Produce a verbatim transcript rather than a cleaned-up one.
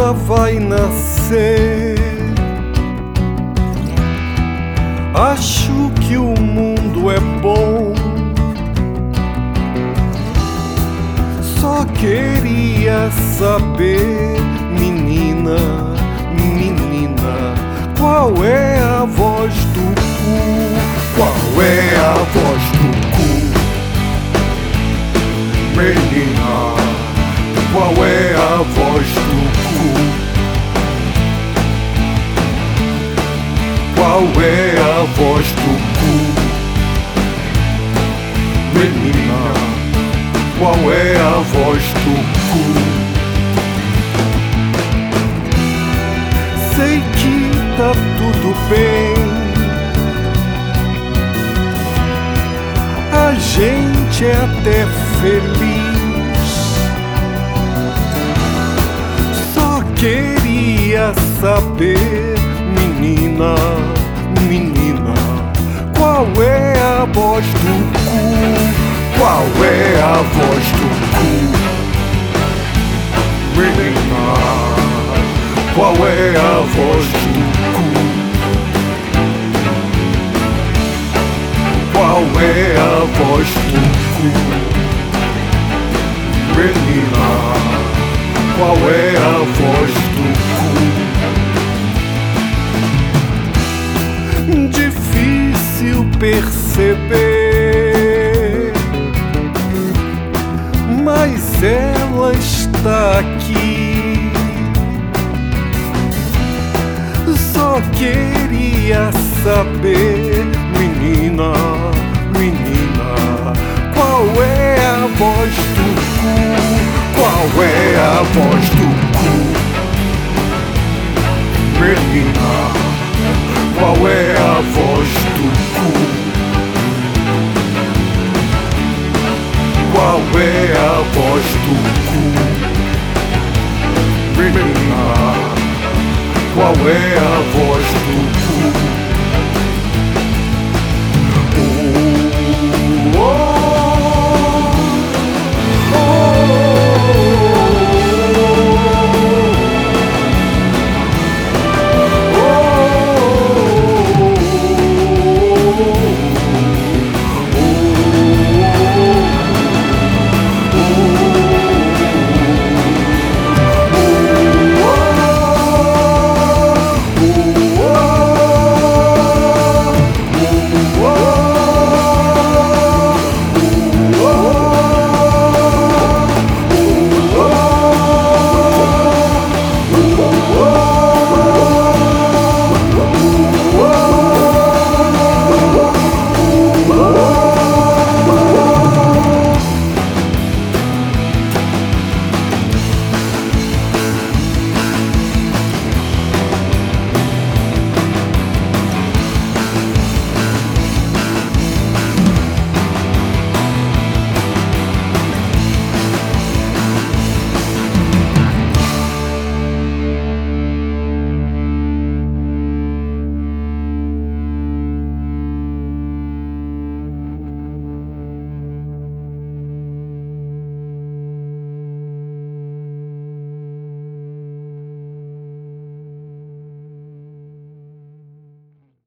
dia vai nascer. Acho que o mundo é bom. Só queria saber, menina, menina, qual é a voz do cu? Qual é a voz do cu? Menina, qual é a voz do cu? Qual é a voz do cu? Menina, qual é a voz do cu? Sei que tá tudo bem, a gente é até feliz. Só queria saber, menina, menina, qual é a voz do cu? Qual é a voz do cu? Menina, qual é a voz do cu? Qual é a voz do cu? Menina, qual é a voz do cu? Difícil perceber, mas ela está aqui. Só queria saber, menina, menina, qual é a voz do cu? Qual é a voz do cu? Menina, qual é a voz do cu? Qual é a voz do cu? Menina, qual é a voz do cu?